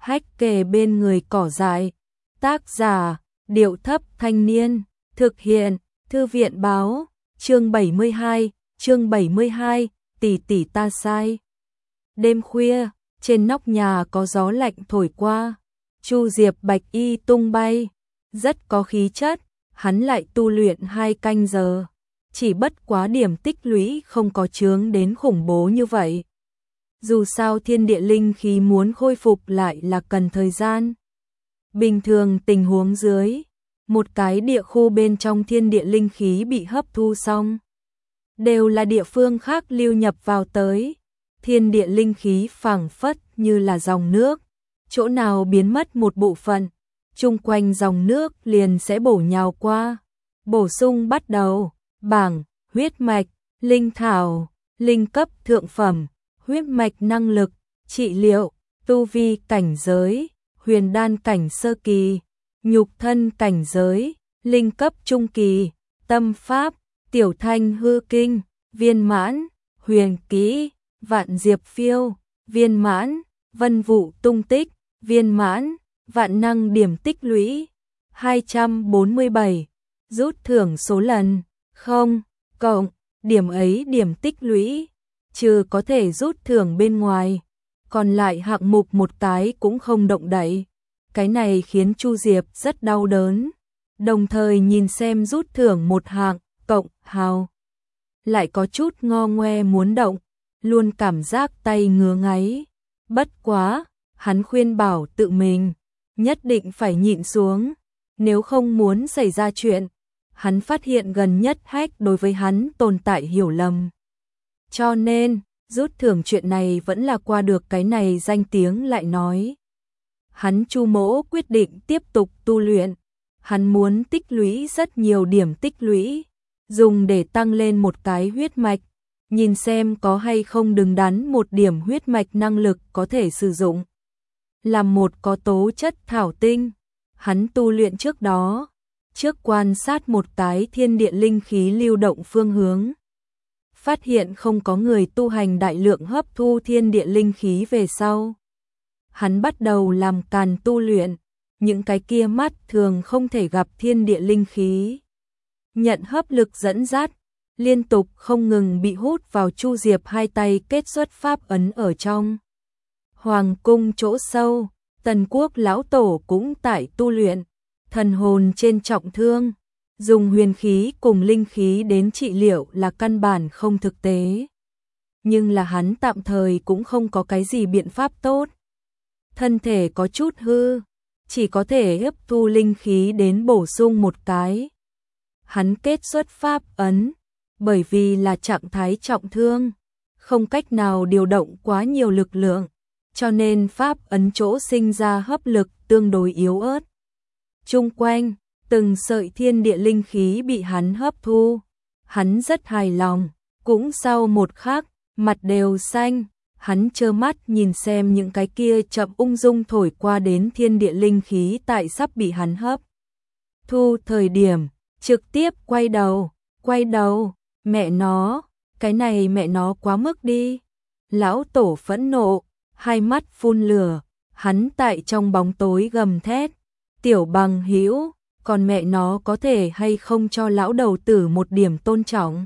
hách kề bên người cỏ dại. Tác giả, Điệu Thấp Thanh Niên, thực hiện, Thư viện Báo, chương 72, tỷ tỷ ta sai. Đêm khuya, trên nóc nhà có gió lạnh thổi qua, Chu Diệp bạch y tung bay, rất có khí chất, hắn lại tu luyện 2 canh giờ, chỉ bất quá điểm tích lũy không có chướng đến khủng bố như vậy. Dù sao thiên địa linh khí muốn khôi phục lại là cần thời gian. Bình thường tình huống dưới, một cái địa khu bên trong thiên địa linh khí bị hấp thu xong, đều là địa phương khác lưu nhập vào tới. Thiên địa linh khí phảng phất như là dòng nước, chỗ nào biến mất một bộ phận, chung quanh dòng nước liền sẽ bổ nhào qua. Bổ sung bắt đầu, bảng, huyết mạch, linh thảo, linh cấp thượng phẩm, huyết mạch năng lực, trị liệu, tu vi cảnh giới, huyền đan cảnh sơ kỳ, nhục thân cảnh giới, linh cấp trung kỳ, tâm pháp, tiểu thanh hư kinh, viên mãn, huyền kỹ, vạn diệp phiêu, viên mãn, vân vụ tung tích, viên mãn, vạn năng điểm tích lũy, 247, rút thưởng số lần, 0, cộng, điểm ấy điểm tích lũy, trừ có thể rút thưởng bên ngoài, còn lại hạng mục một cái cũng không động đậy. Cái này khiến Chu Diệp rất đau đớn, đồng thời nhìn xem rút thưởng một hạng, cộng, hào. Lại có chút ngo ngoe muốn động, luôn cảm giác tay ngứa ngáy. Bất quá, hắn khuyên bảo tự mình, nhất định phải nhịn xuống, nếu không muốn xảy ra chuyện. Hắn phát hiện gần nhất hách đối với hắn tồn tại hiểu lầm. Cho nên, rút thưởng chuyện này vẫn là qua được cái này danh tiếng lại nói. Hắn Chu Mỗ quyết định tiếp tục tu luyện, hắn muốn tích lũy rất nhiều điểm tích lũy, dùng để tăng lên một cái huyết mạch, nhìn xem có hay không đứng đắn một điểm huyết mạch năng lực có thể sử dụng. Làm một có tố chất thảo tinh, hắn tu luyện trước đó, trước quan sát một cái thiên địa linh khí lưu động phương hướng. Phát hiện không có người tu hành đại lượng hấp thu thiên địa linh khí về sau. Hắn bắt đầu làm càn tu luyện, những cái kia mắt thường không thể gặp thiên địa linh khí. Nhận hấp lực dẫn dắt, liên tục không ngừng bị hút vào. Chu Diệp hai tay kết xuất pháp ấn ở trong. Hoàng cung chỗ sâu, Tần Quốc lão tổ cũng tại tu luyện, thần hồn trên trọng thương, dùng huyền khí cùng linh khí đến trị liệu là căn bản không thực tế. Nhưng là hắn tạm thời cũng không có cái gì biện pháp tốt. Thân thể có chút hư, chỉ có thể hấp thu linh khí đến bổ sung một cái. Hắn kết xuất pháp ấn, bởi vì là trạng thái trọng thương, không cách nào điều động quá nhiều lực lượng, cho nên pháp ấn chỗ sinh ra hấp lực tương đối yếu ớt. Chung quanh, từng sợi thiên địa linh khí bị hắn hấp thu, hắn rất hài lòng, cũng sau một khắc, mặt đều xanh, hắn trơ mắt nhìn xem những cái kia chậm ung dung thổi qua đến thiên địa linh khí tại sắp bị hắn hấp thu thời điểm, trực tiếp quay đầu, mẹ nó, cái này mẹ nó quá mức đi. Lão tổ phẫn nộ, hai mắt phun lửa, hắn tại trong bóng tối gầm thét, tiểu bằng hữu, còn mẹ nó có thể hay không cho lão đầu tử một điểm tôn trọng.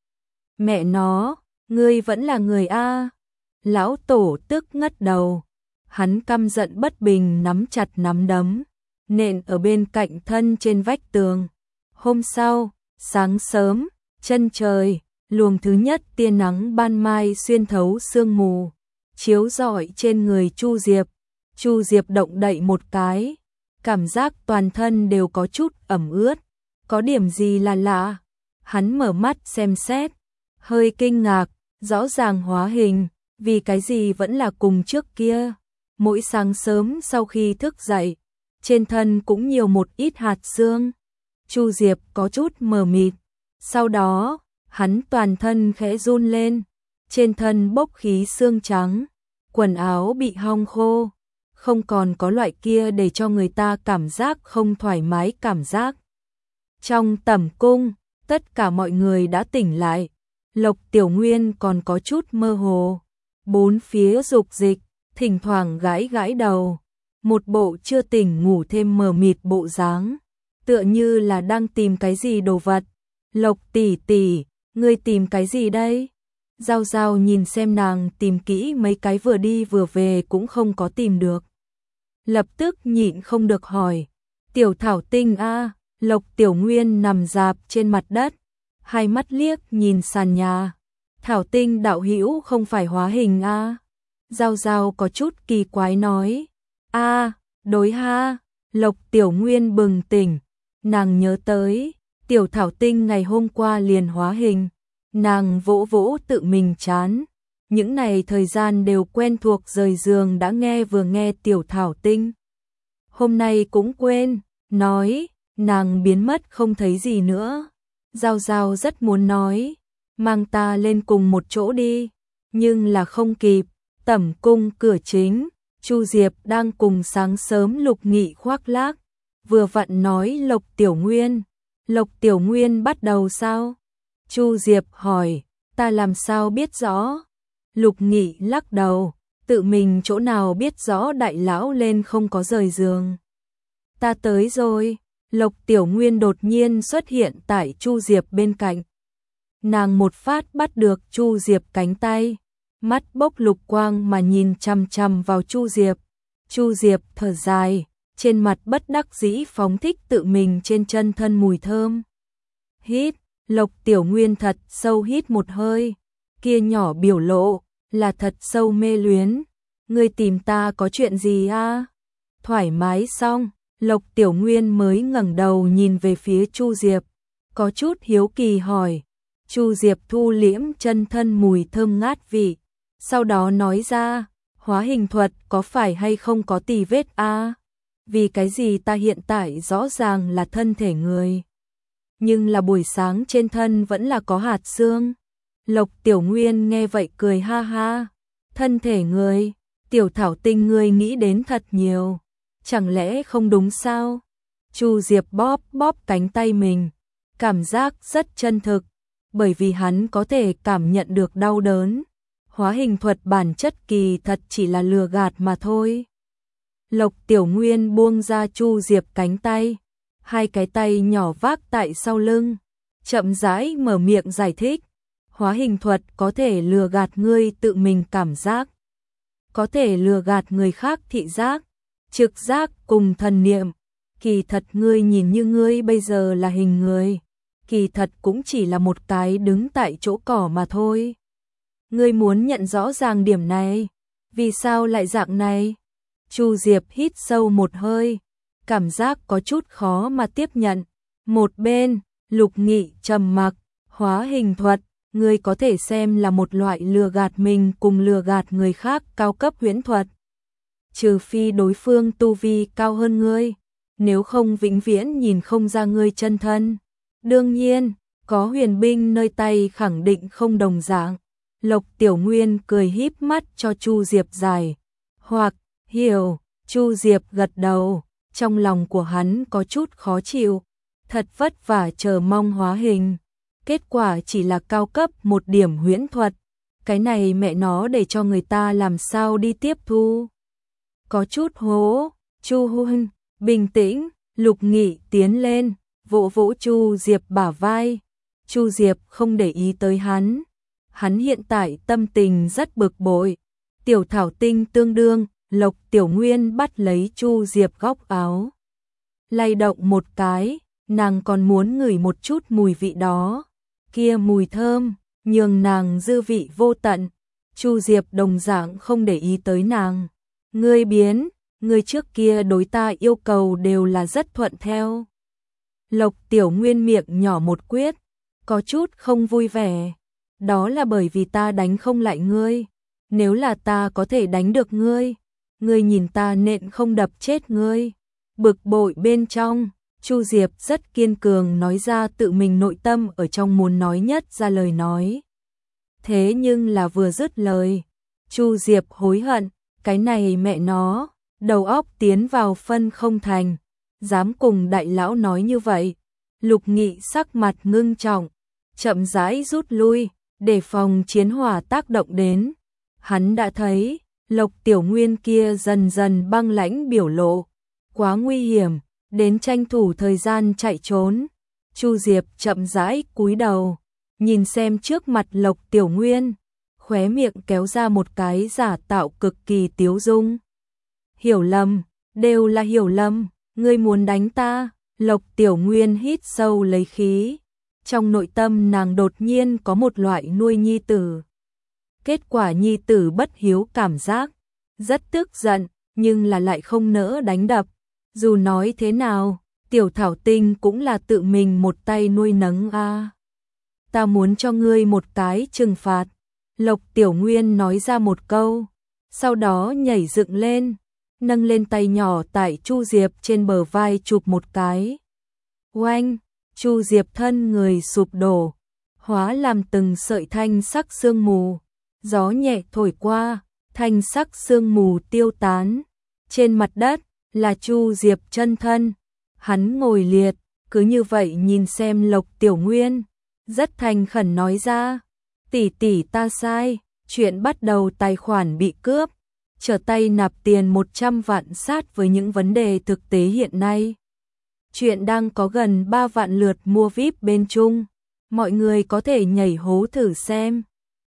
Mẹ nó, ngươi vẫn là người a. Lão tổ tức ngất đầu, hắn căm giận bất bình nắm chặt nắm đấm, nện ở bên cạnh thân trên vách tường. Hôm sau, sáng sớm, chân trời, luồng thứ nhất tia nắng ban mai xuyên thấu sương mù, chiếu rọi trên người Chu Diệp. Chu Diệp động đậy một cái, cảm giác toàn thân đều có chút ẩm ướt, có điểm gì là lạ. Hắn mở mắt xem xét, hơi kinh ngạc, rõ ràng hóa hình, vì cái gì vẫn là cùng trước kia. Mỗi sáng sớm sau khi thức dậy, trên thân cũng nhiều một ít hạt sương. Chu Diệp có chút mờ mịt, sau đó, hắn toàn thân khẽ run lên, trên thân bốc khí sương trắng, quần áo bị hong khô, không còn có loại kia để cho người ta cảm giác không thoải mái cảm giác. Trong tẩm cung, tất cả mọi người đã tỉnh lại, Lộc Tiểu Nguyên còn có chút mơ hồ, bốn phía dục dịch, thỉnh thoảng gãi gãi đầu. một bộ chưa tỉnh ngủ thêm mờ mịt bộ dáng, tựa như là đang tìm cái gì đồ vật. Lộc tỷ tỷ, ngươi tìm cái gì đây? Giao Giao nhìn xem nàng tìm kỹ mấy cái vừa đi vừa về cũng không có tìm được. Lập tức nhịn không được hỏi, Tiểu Thảo Tinh a? Lộc Tiểu Nguyên nằm rạp trên mặt đất, hai mắt liếc nhìn sàn nhà. Thảo Tinh đạo hữu không phải hóa hình a? Giao Giao có chút kỳ quái nói, a, đối ha. Lộc Tiểu Nguyên bừng tỉnh, nàng nhớ tới, Tiểu Thảo Tinh ngày hôm qua liền hóa hình, nàng vỗ vỗ tự mình chán. Những này thời gian đều quen thuộc, rời giường đã nghe vừa nghe Tiểu Thảo Tinh. Hôm nay cũng quên, nói, nàng biến mất không thấy gì nữa. Giao Giao rất muốn nói, mang ta lên cùng một chỗ đi, nhưng là không kịp. Tẩm cung cửa chính, Chu Diệp đang cùng sáng sớm Lục Nghị khoác lác, vừa vặn nói Lộc Tiểu Nguyên. Lộc Tiểu Nguyên bắt đầu sao? Chu Diệp hỏi, ta làm sao biết rõ? Lục Nghị lắc đầu, tự mình chỗ nào biết rõ đại lão lên không có rời giường. Ta tới rồi. Lộc Tiểu Nguyên đột nhiên xuất hiện tại Chu Diệp bên cạnh. Nàng một phát bắt được Chu Diệp cánh tay, mắt bốc lục quang mà nhìn chằm chằm vào Chu Diệp. Chu Diệp thở dài, trên mặt bất đắc dĩ phóng thích tự mình trên chân thân mùi thơm. Hít, Lộc Tiểu Nguyên thật sâu hít một hơi, kia nhỏ biểu lộ là thật sâu mê luyến. Ngươi tìm ta có chuyện gì a? Thoải mái xong, Lộc Tiểu Nguyên mới ngẩng đầu nhìn về phía Chu Diệp, có chút hiếu kỳ hỏi. Chu Diệp thu liễm chân thân mùi thơm ngát vị, sau đó nói ra, hóa hình thuật có phải hay không có tì vết a? Vì cái gì ta hiện tại rõ ràng là thân thể người, nhưng là buổi sáng trên thân vẫn là có hạt xương. Lộc Tiểu Nguyên nghe vậy cười ha ha, thân thể người, Tiểu Thảo Tinh ngươi nghĩ đến thật nhiều, chẳng lẽ không đúng sao? Chu Diệp bóp bóp cánh tay mình, cảm giác rất chân thực, bởi vì hắn có thể cảm nhận được đau đớn. Hóa hình thuật bản chất kỳ thật chỉ là lừa gạt mà thôi. Lộc Tiểu Nguyên buông ra Chu Diệp cánh tay, hai cái tay nhỏ vác tại sau lưng, chậm rãi mở miệng giải thích. Hóa hình thuật có thể lừa gạt ngươi tự mình cảm giác, có thể lừa gạt người khác thị giác, trực giác cùng thần niệm. Kỳ thật ngươi nhìn như ngươi bây giờ là hình người, kỳ thật cũng chỉ là một cái đứng tại chỗ cỏ mà thôi. Ngươi muốn nhận rõ ràng điểm này, vì sao lại dạng này? Chu Diệp hít sâu một hơi, cảm giác có chút khó mà tiếp nhận. Một bên, Lục Nghị trầm mặc, hóa hình thuật, ngươi có thể xem là một loại lừa gạt mình cùng lừa gạt người khác cao cấp huyễn thuật. Trừ phi đối phương tu vi cao hơn ngươi, nếu không vĩnh viễn nhìn không ra ngươi chân thân. Đương nhiên, có huyền binh nơi tay khẳng định không đồng dạng. Lộc Tiểu Nguyên cười híp mắt cho Chu Diệp giải. Hoặc, hiểu, Chu Diệp gật đầu, trong lòng của hắn có chút khó chịu. Thật vất vả chờ mong hóa hình, kết quả chỉ là cao cấp một điểm huyễn thuật. Cái này mẹ nó để cho người ta làm sao đi tiếp thu. Có chút hố, Chu huynh, bình tĩnh. Lục Nghị tiến lên, vỗ vỗ Chu Diệp bả vai. Chu Diệp không để ý tới hắn. Hắn hiện tại tâm tình rất bực bội. Tiểu Thảo Tinh tương đương, Lộc Tiểu Nguyên bắt lấy Chu Diệp góc áo, lay động một cái, nàng còn muốn ngửi một chút mùi vị đó. Kia mùi thơm, nhường nàng dư vị vô tận. Chu Diệp đồng dạng không để ý tới nàng. Ngươi biến, ngươi trước kia đối ta yêu cầu đều là rất thuận theo. Lộc Tiểu Nguyên miệng nhỏ một quyết, có chút không vui vẻ. Đó là bởi vì ta đánh không lại ngươi. Nếu là ta có thể đánh được ngươi, ngươi nhìn ta nện không đập chết ngươi. Bực bội bên trong, Chu Diệp rất kiên cường nói ra tự mình nội tâm ở trong muốn nói nhất ra lời nói. Thế nhưng là vừa dứt lời, Chu Diệp hối hận, cái này mẹ nó, đầu óc tiến vào phân không thành, dám cùng đại lão nói như vậy. Lục Nghị sắc mặt ngưng trọng, chậm rãi rút lui, để phòng chiến hỏa tác động đến. Hắn đã thấy, Lộc Tiểu Nguyên kia dần dần băng lãnh biểu lộ, quá nguy hiểm, đến tranh thủ thời gian chạy trốn. Chu Diệp chậm rãi cúi đầu, nhìn xem trước mặt Lộc Tiểu Nguyên, khóe miệng kéo ra một cái giả tạo cực kỳ tiếu dung. Hiểu lầm, đều là hiểu lầm, ngươi muốn đánh ta. Lộc Tiểu Nguyên hít sâu lấy khí, trong nội tâm nàng đột nhiên có một loại nuôi nhi tử. Kết quả nhi tử bất hiếu cảm giác, rất tức giận, nhưng là lại không nỡ đánh đập. Dù nói thế nào, Tiểu Thảo Tinh cũng là tự mình một tay nuôi nấng a. Ta muốn cho ngươi một cái trừng phạt. Lộc Tiểu Nguyên nói ra một câu, sau đó nhảy dựng lên, nâng lên tay nhỏ tại Chu Diệp trên bờ vai chụp một cái. Oanh, Chu Diệp thân người sụp đổ, hóa làm từng sợi thanh sắc sương mù. Gió nhẹ thổi qua, thanh sắc sương mù tiêu tán. Trên mặt đất là Chu Diệp chân thân. Hắn ngồi liệt, cứ như vậy nhìn xem Lộc Tiểu Nguyên, rất thành khẩn nói ra, tỷ tỷ ta sai, chuyện bắt đầu tài khoản bị cướp, trở tay nạp tiền 100 vạn sát với những vấn đề thực tế hiện nay. Chuyện đang có gần 3 vạn lượt mua VIP bên Trung, mọi người có thể nhảy hố thử xem.